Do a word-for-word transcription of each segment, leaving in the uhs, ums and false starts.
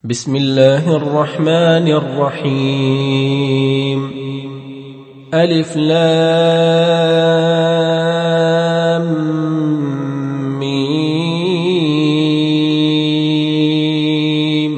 بسم الله الرحمن الرحيم. ألف لام ميم.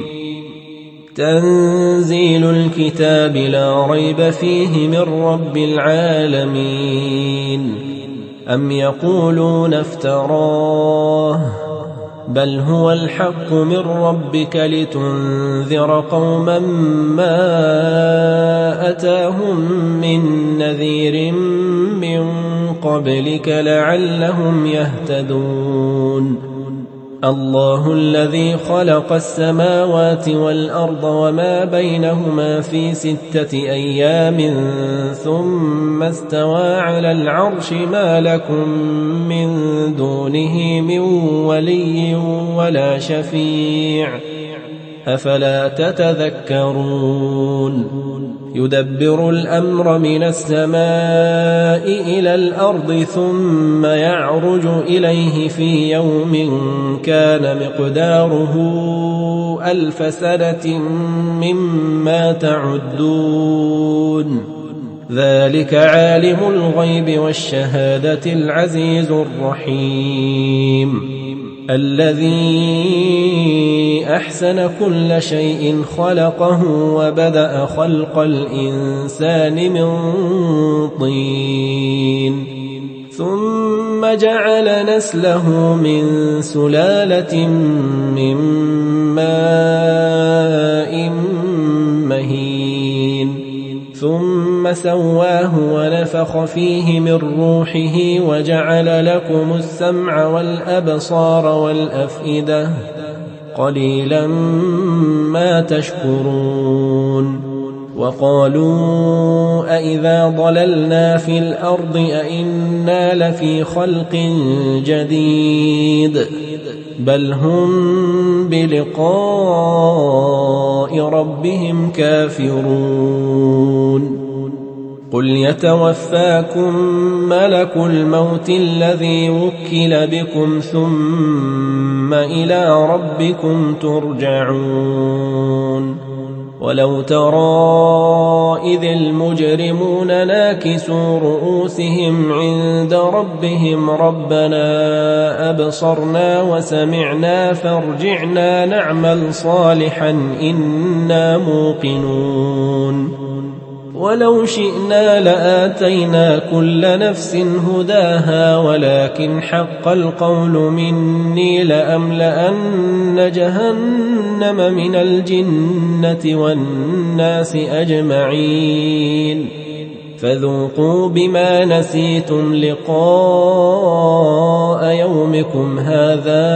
تنزيل الكتاب لا ريب فيه من رب العالمين. أم يقولون افتراه بل هو الحق من ربك لتنذر قوما ما أتاهم من نذير من قبلك لعلهم يهتدون. الله الذي خلق السماوات والأرض وما بينهما في ستة أيام ثم استوى على العرش ما لكم من دونه من ولي ولا شفيع أفلا تتذكرون. يدبر الأمر من السماء إلى الأرض ثم يعرج إليه في يوم كان مقداره ألف سنة مما تعدون. ذلك عالم الغيب والشهادة العزيز الرحيم. الذي أحسن كل شيء خلقه وبدأ خلق الإنسان من طين ثم جعل نسله من سلالة من ماء مهين ثم سواه ونفخ فيه من روحه وجعل لكم السمع والأبصار والأفئدة قليلا ما تشكرون. وقالوا أئذا ضللنا في الأرض أئنا لفي خلق جديد بل هم بلقاء ربهم كافرون. قل يتوفاكم ملك الموت الذي وكل بكم ثم إلى ربكم ترجعون. ولو ترى إذ المجرمون ناكسوا رؤوسهم عند ربهم ربنا أبصرنا وسمعنا فارجعنا نعمل صالحا إنا موقنون. ولو شئنا لآتينا كل نفس هداها ولكن حق القول مني لأملأن جهنم من الجنة والناس أجمعين. فذوقوا بما نسيتم لقاء يومكم هذا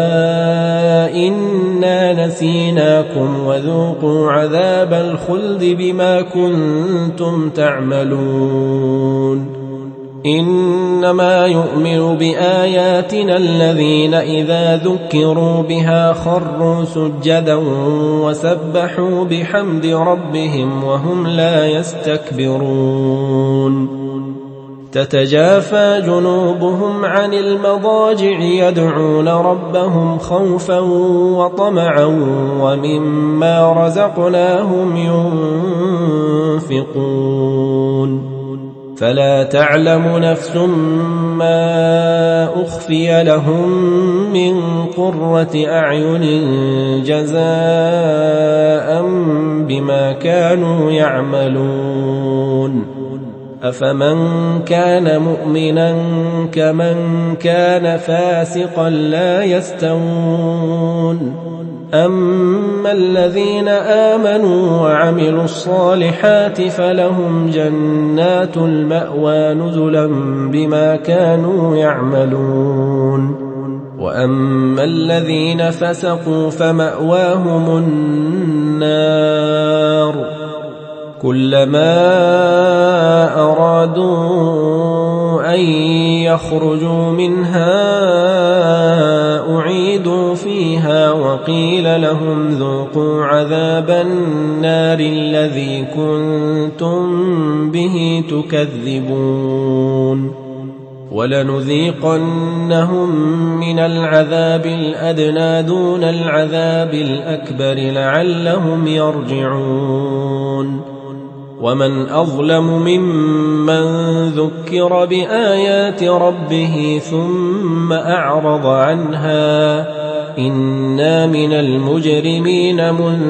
إنا نسيناكم وذوقوا عذاب الخلد بما كنتم تعملون. إنما يؤمن بآياتنا الذين إذا ذكروا بها خروا سجدا وسبحوا بحمد ربهم وهم لا يستكبرون. تتجافى جنوبهم عن المضاجع يدعون ربهم خوفا وطمعا ومما رزقناهم ينفقون. فلا تعلم نفس ما أخفي لهم من قرة أعين جزاء بما كانوا يعملون. أفمن كان مؤمنا كمن كان فاسقا لا يستوون. أما الذين آمنوا وعملوا الصالحات فلهم جنات المأوى نزلا بما كانوا يعملون. وأما الذين فسقوا فمأواهم النار كلما أرادوا أن يخرجوا منها أعيدوا فيها وقيل لهم ذوقوا عذاب النار الذي كنتم به تكذبون. ولنذيقنهم من العذاب الأدنى دون العذاب الأكبر لعلهم يرجعون ومن أظلم ممن ذكر بآيات ربه ثم أعرض عنها إنا من المجرمين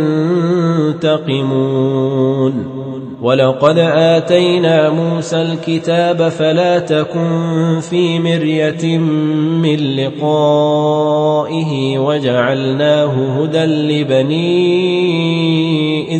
منتقمون ولقد آتينا موسى الكتاب فلا تكن في مرية من لقائه وجعلناه هدى لبني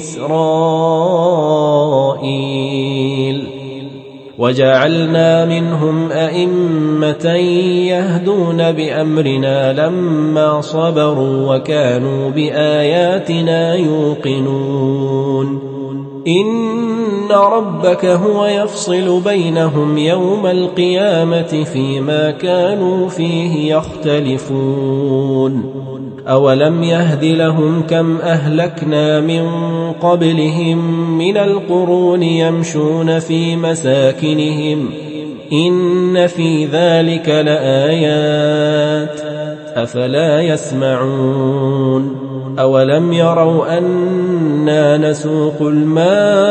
إسرائيل وجعلنا منهم أئمة يهدون بأمرنا لما صبروا وكانوا بآياتنا يوقنون إن ربك هو يفصل بينهم يوم القيامة فيما كانوا فيه يختلفون أولم يهد لهم كم أهلكنا من قبلهم من القرون يمشون في مساكنهم إن في ذلك لآيات أفلا يسمعون أولم يروا أنا نسوق الماء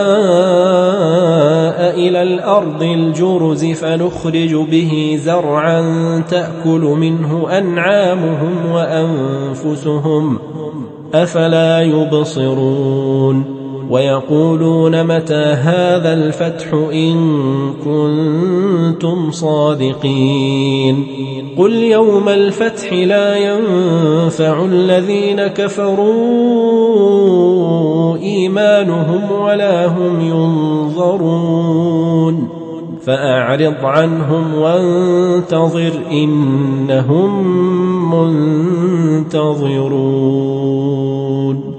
إلى الأرض الجرز فنخرج به زرعا تأكل منه أنعامهم وأنفسهم أفلا يبصرون ويقولون متى هذا الفتح إن كنتم صادقين قل يوم الفتح لا ينفع الذين كفروا إيمانهم ولا هم ينظرون فأعرض عنهم وانتظر إنهم منتظرون.